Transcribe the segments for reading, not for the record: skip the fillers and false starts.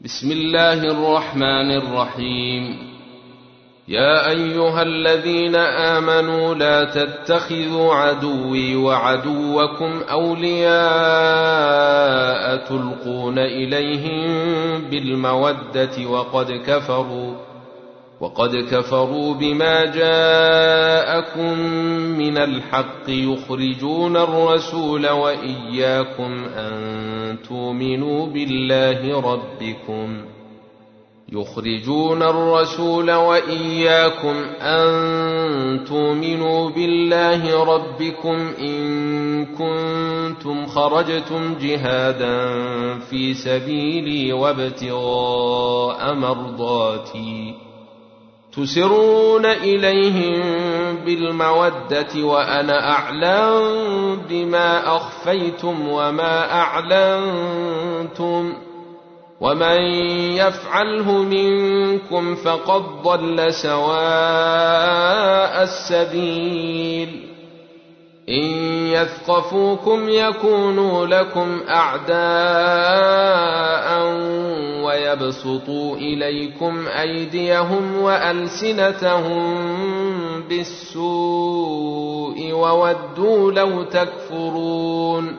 بسم الله الرحمن الرحيم. يا أيها الذين آمنوا لا تتخذوا عدوي وعدوكم أولياء تلقون إليهم بالمودة وقد كفروا بما جاءكم من الحق يخرجون الرسول وإياكم أن تؤمنوا بالله ربكم إن كنتم خرجتم جهادا في سبيلي وابتغاء مرضاتي تسرون إليهم بالمودة وأنا أعلم بما أخفيتم وما أعلنتم ومن يفعله منكم فقد ضل سواء السبيل. إن يثقفوكم يكونوا لكم أعداء ويبسطوا إليكم أيديهم وألسنتهم بالسوء وودوا لو تكفرون.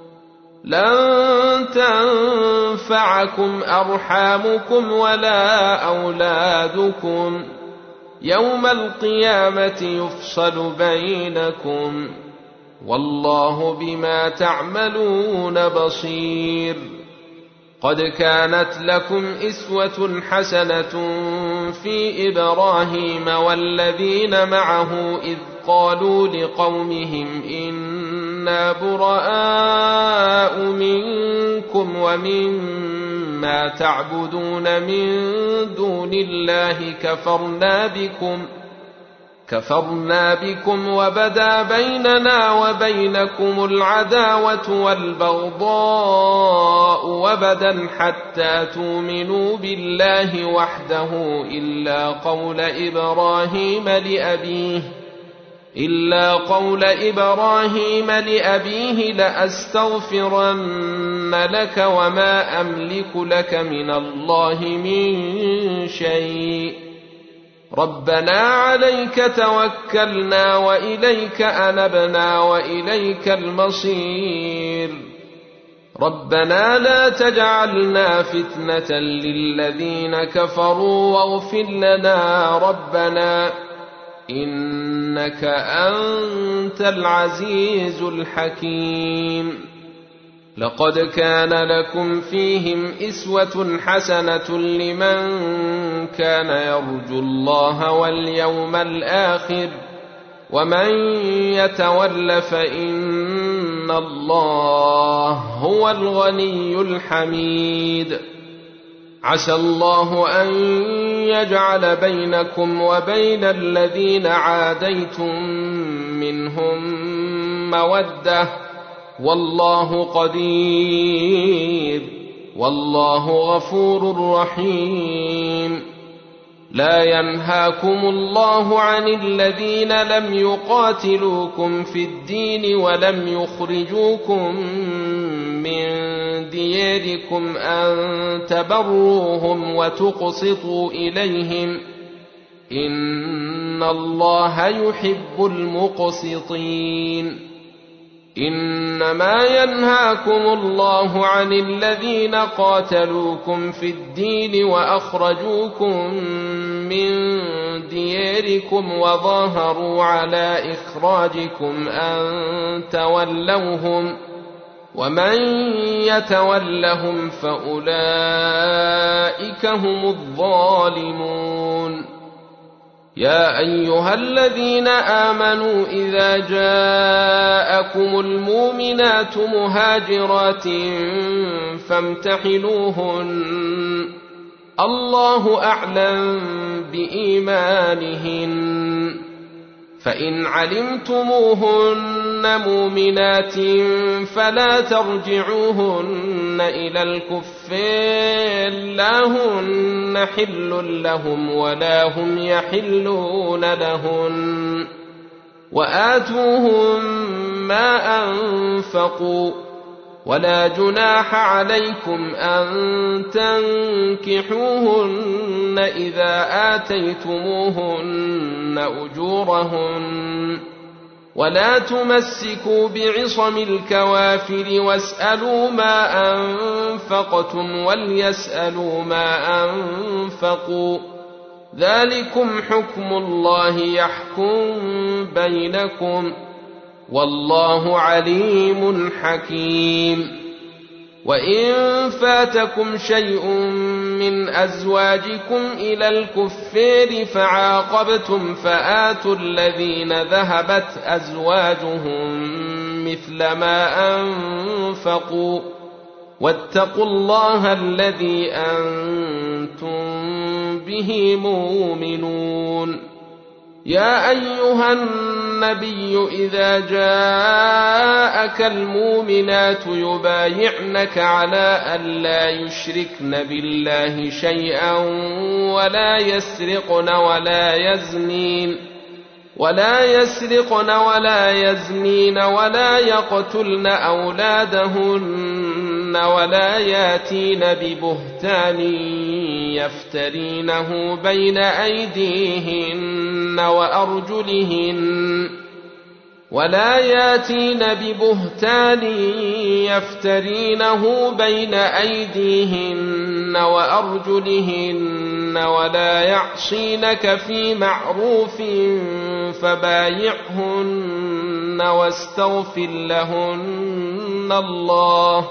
لن تنفعكم أرحامكم ولا أولادكم يوم القيامة يفصل بينكم والله بما تعملون بصير. قد كانت لكم إسوة حسنة في إبراهيم والذين معه إذ قالوا لقومهم إنا براء منكم ومما تعبدون من دون الله كفرنا بكم وبدا بيننا وبينكم العداوة والبغضاء وبدا حتى تؤمنوا بالله وحده إلا قول إبراهيم لأبيه لأستغفرن لك وما أملك لك من الله من شيء ربنا عليك توكلنا وإليك أنبنا وإليك المصير. ربنا لا تجعلنا فتنة للذين كفروا واغفر لنا ربنا إنك أنت العزيز الحكيم. لقد كان لكم فيهم إسوة حسنة لمن كان يرجو الله واليوم الآخر ومن يتول فإن الله هو الغني الحميد. عسى الله أن يجعل بينكم وبين الذين عاديتم منهم مودة والله قدير والله غفور رحيم. لا ينهاكم الله عن الذين لم يقاتلوكم في الدين ولم يخرجوكم من دياركم أن تبروهم وتقسطوا إليهم إن الله يحب المقسطين. إنما ينهاكم الله عن الذين قاتلوكم في الدين وأخرجوكم من دياركم وظاهروا على إخراجكم أن تولوهم ومن يتولهم فأولئك هم الظالمون. يا أيها الذين آمنوا إذا جاءكم المؤمنات مهاجرات فامتحنوهن الله أعلم بإيمانهن فإن علمتموهن مؤمنات فلا ترجعوهن إلى الكفار لا هن حل لهم ولا هم يحلون لهن وآتوهم ما أنفقوا ولا جناح عليكم أن تنكحوهن إذا آتيتموهن أجورهن ولا تمسكوا بعصم الكوافر واسألوا ما أنفقتم وليسألوا ما أنفقوا ذلكم حكم الله يحكم بينكم والله عليم حكيم. وإن فاتكم شيء من أزواجكم إلى الكفار فعاقبتم فآتوا الذين ذهبت أزواجهم مثل ما أنفقوا واتقوا الله الذي أنتم به مؤمنون. يا أيها النبي إذا جاءك المؤمنات يبايعنك على أن لا يشركن بالله شيئا ولا يسرقن ولا يزنين ولا يقتلن أولادهن ولا ياتين ببهتان يفترينه بين أيديهن وأرجلهن ولا يعصينك في معروف فبايعهن واستغفر لهن الله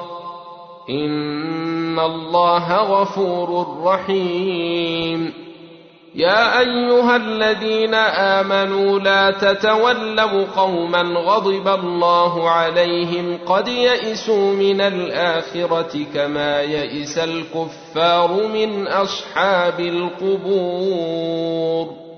إن الله غفور رحيم. يا أيها الذين آمنوا لا تتولوا قوما غضب الله عليهم قد يئسوا من الآخرة كما يئس الكفار من أصحاب القبور.